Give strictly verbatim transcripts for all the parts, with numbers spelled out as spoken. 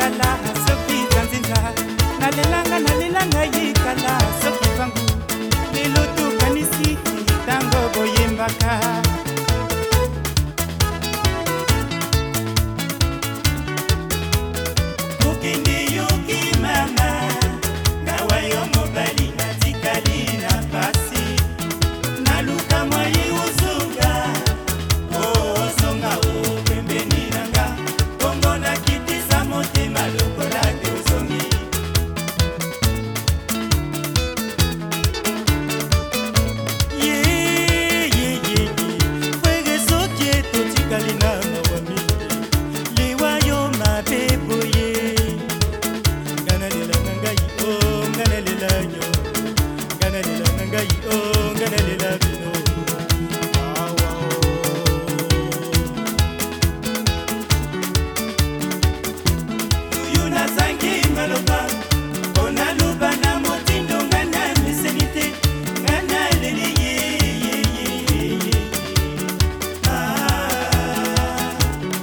yikala soki zanzinza nalelanga nalelanga yikala soki vangu lelo tokanisi tango boyembaka okende yoki mama ngawa yo mobali natikali na pasi naluka mwai ozonga ozonga o pembeni nanga bongo nakitisa motema lokola te ozongi kwege soki etotikali na mawami liwa yo mabeboye nganalela na ngai o nganalela nyo nganalela na ngai o nganalela bino maloba ona luba na motindo ngana misenite ngana leli ye ye ye ah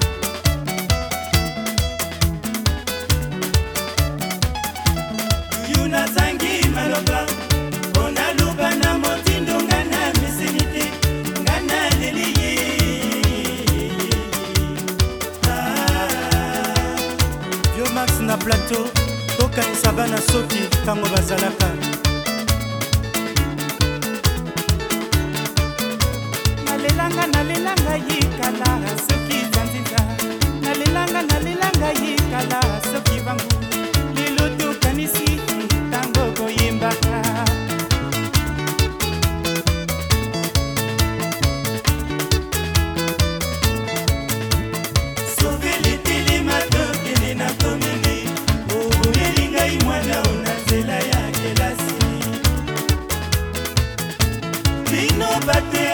yuna zangi maloba ona luba na motindo ngana misenite ngana leli ye ah yo max na plateau tokanisa bana soki ntango bazalaka nalelanga nalelanga yikala soki zanzinza nalelanga nalelanga yikala soki vangu lelo tokanisi ntango boyembaka Bate